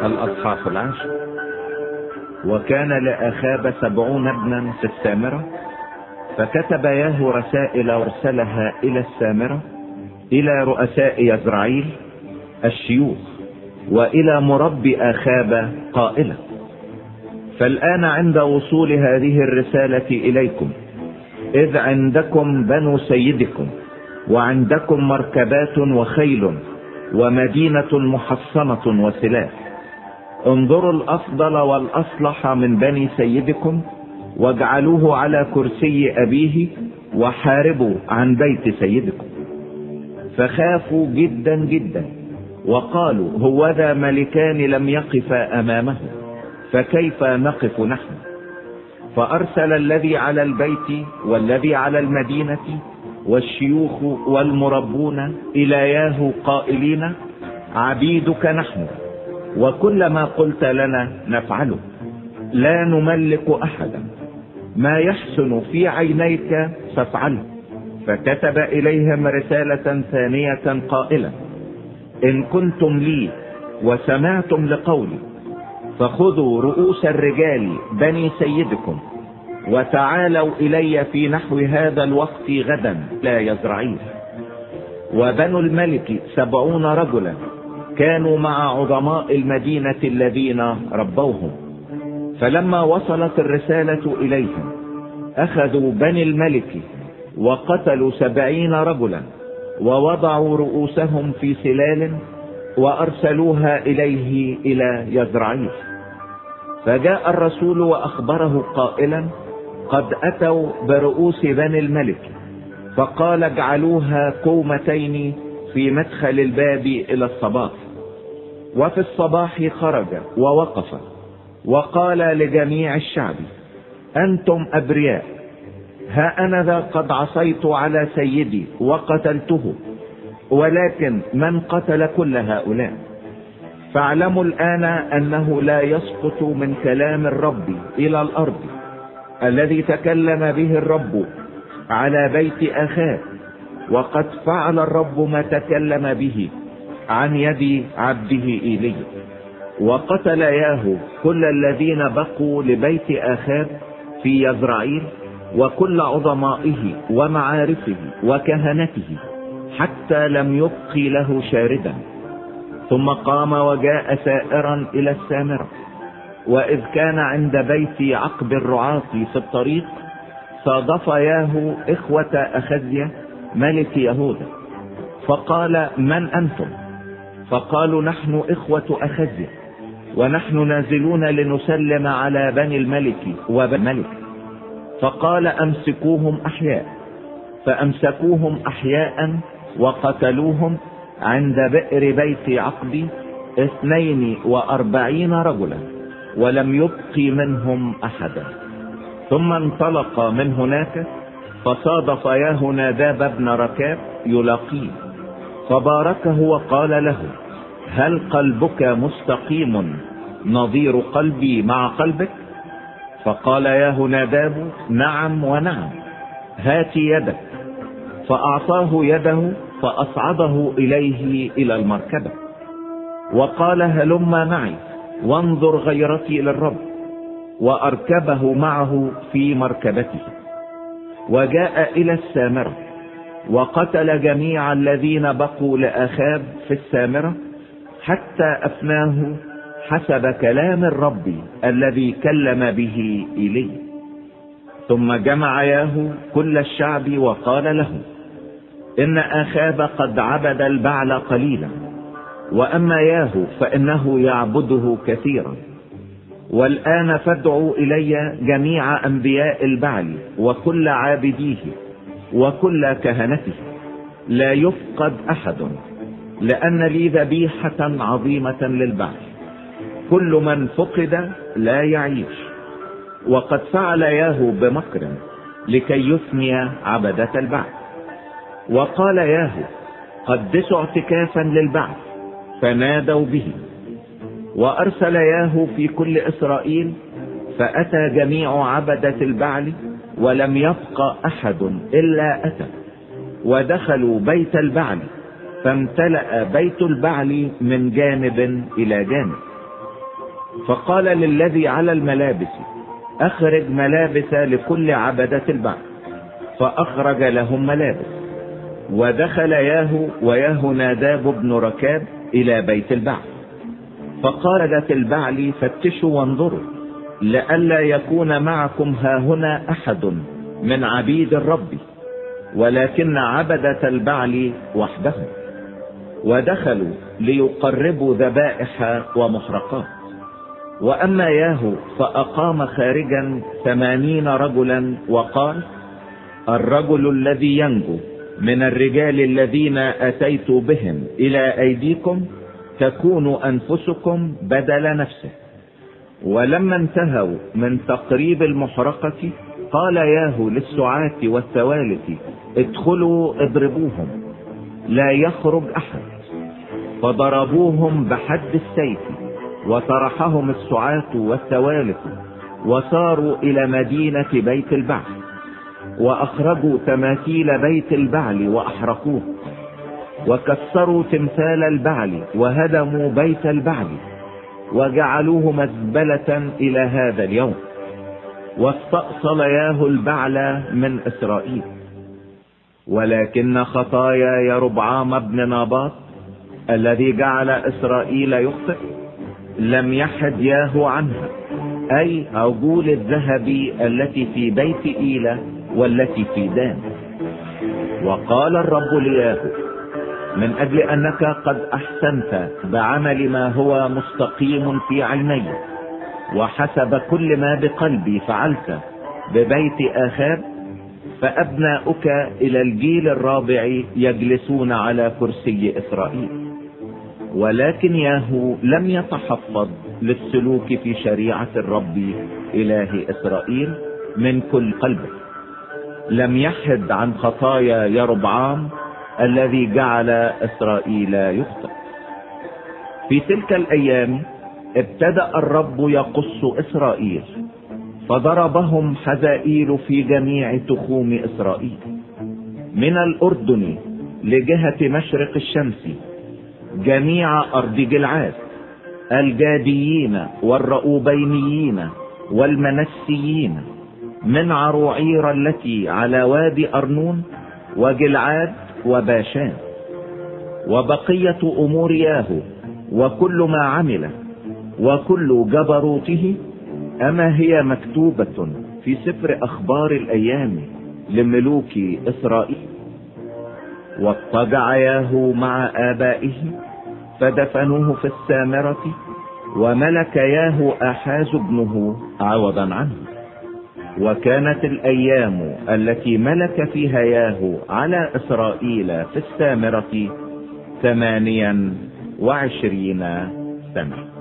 الأصحاح 10. وكان لآخاب 70 ابنا في السامرة، فكتب ياهو رسائل أرسلها إلى السامرة إلى رؤساء يزرعيل الشيوخ وإلى مربي آخاب قائلا: فالآن عند وصول هذه الرسالة إليكم، إذ عندكم بنو سيدكم وعندكم مركبات وخيل ومدينة محصنة وسلاح، انظروا الأفضل والأصلح من بني سيدكم واجعلوه على كرسي أبيه وحاربوا عن بيت سيدكم. فخافوا جدا جدا وقالوا: هوذا ملكان لم يقفا أمامه، فكيف نقف نحن؟ فأرسل الذي على البيت والذي على المدينة والشيوخ والمربون إلى ياهو قائلين: عبيدك نحن، وكل ما قلت لنا نفعله، لا نملك أحدا، ما يحسن في عينيك فافعله. فكتب إليهم رسالة ثانية قائلا: إن كنتم لي وسمعتم لقولي، فخذوا رؤوس الرجال بني سيدكم وتعالوا إلي في نحو هذا الوقت غدا لا يزرعين. وبنو الملك 70 رجلا كانوا مع عظماء المدينة الذين ربوهم. فلما وصلت الرسالة إليهم أخذوا بني الملك وقتلوا 70 رجلا ووضعوا رؤوسهم في سلال وأرسلوها إليه إلى يزرعيل. فجاء الرسول وأخبره قائلا: قد أتوا برؤوس بني الملك. فقال: اجعلوها قومتين في مدخل الباب إلى الصباح. وفي الصباح خرج ووقف وقال لجميع الشعب: أنتم أبرياء، ها أنا ذا قد عصيت على سيدي وقتلته، ولكن من قتل كل هؤلاء؟ فاعلموا الآن أنه لا يسقط من كلام الرب إلى الأرض الذي تكلم به الرب على بيت آخاب، وقد فعل الرب ما تكلم به عن يد عبده إيليا. وقتل ياهو كل الذين بقوا لبيت آخاب في يزرعيل وكل عظمائه ومعارفه وكهنته، حتى لم يبق له شاردا. ثم قام وجاء سائرا إلى السامرة، وإذ كان عند بيت عقب الرعاة في الطريق صادف ياهو إخوة أخزيا ملك يهوذا، فقال: من أنتم؟ فقالوا: نحن إخوة أخزيا، ونحن نازلون لنسلم على بني الملك وبني الملك. فقال: أمسكوهم أحياء. فأمسكوهم أحياء وقتلوهم عند بئر بيت عقب 42 رجلا، ولم يبق منهم أحدا. ثم انطلق من هناك فصادف ياهو ناداب بن ركاب يلاقيه، فباركه وقال له: هل قلبك مستقيم نظير قلبي مع قلبك؟ فقال ياهو ناداب: نعم ونعم، هات يدك. فأعطاه يده فأصعده إليه إلى المركبة، وقال: هلم معي وانظر غيرتي للرب. وأركبه معه في مركبته، وجاء إلى السامرة وقتل جميع الذين بقوا لآخاب في السامرة حتى أفناه حسب كلام الرب الذي كلم به إيليا. ثم جمع ياهو كل الشعب وقال له: إن آخاب قد عبد البعل قليلا، وأما ياهو فإنه يعبده كثيرا. والآن فادعوا إلي جميع أنبياء البعل وكل عابديه وكل كهنته، لا يفقد أحد، لأن لي ذبيحة عظيمة للبعل، كل من فقد لا يعيش. وقد فعل ياهو بمكر لكي يثني عبدة البعل. وقال ياهو: قدسوا اعتكافا للبعل، فنادوا به. وأرسل ياهو في كل إسرائيل، فأتى جميع عبدة البعل ولم يبق أحد إلا أتى، ودخلوا بيت البعل، فامتلأ بيت البعل من جانب إلى جانب. فقال للذي على الملابس: اخرج ملابس لكل عبدة البعل. فاخرج لهم ملابس. ودخل ياهو ويهوناداب بن ركاب الى بيت البعل. فقالت البعل: فتشوا وانظروا لئلا يكون معكم هاهنا احد من عبيد الرب، ولكن عبدة البعل وحدهم. ودخلوا ليقربوا ذبائح ومحرقات. واما ياهو فاقام خارجا 80 رجلا وقال: الرجل الذي ينجو من الرجال الذين اتيت بهم الى ايديكم تكون انفسكم بدل نفسه. ولما انتهوا من تقريب المحرقة قال ياهو للسعاة والثوالث: ادخلوا اضربوهم لا يخرج احد. فضربوهم بحد السيف، وطرحهم السعاة والثوالث، وصاروا الى مدينة بيت البعل، واخرجوا تماثيل بيت البعل واحرقوه، وكسروا تمثال البعل، وهدموا بيت البعل، وجعلوه مزبلة الى هذا اليوم. واستأصل ياهو البعل من اسرائيل. ولكن خطايا يربعام بن ناباط الذي جعل اسرائيل يخطئ لم يحد ياهو عنها، اي عجول الذهب التي في بيت إيلة والتي في دان. وقال الرب لياهو: من اجل انك قد احسنت بعمل ما هو مستقيم في عيني، وحسب كل ما بقلبي فعلت ببيت آخاب، فأبناؤك إلى الجيل الرابع يجلسون على كرسي إسرائيل. ولكن ياهو لم يتحفظ للسلوك في شريعة الرب إله إسرائيل من كل قلبه، لم يحد عن خطايا يربعام الذي جعل إسرائيل يخطئ. في تلك الأيام ابتدأ الرب يقص إسرائيل، فضربهم حزائيل في جميع تخوم إسرائيل، من الأردن لجهة مشرق الشمس، جميع أرض جلعاد، الجاديين والرؤوبينيين والمنسيين، من عروعير التي على وادي أرنون وجلعاد وباشان. وبقية أمور ياهو وكل ما عمل وكل جبروته أما هي مكتوبة في سفر أخبار الأيام لملوك إسرائيل. واضطجع ياهو مع آبائه فدفنوه في السامرة، وملك ياهو آحاز ابنه عوضا عنه. وكانت الأيام التي ملك فيها ياهو على إسرائيل في السامرة 28 سنة.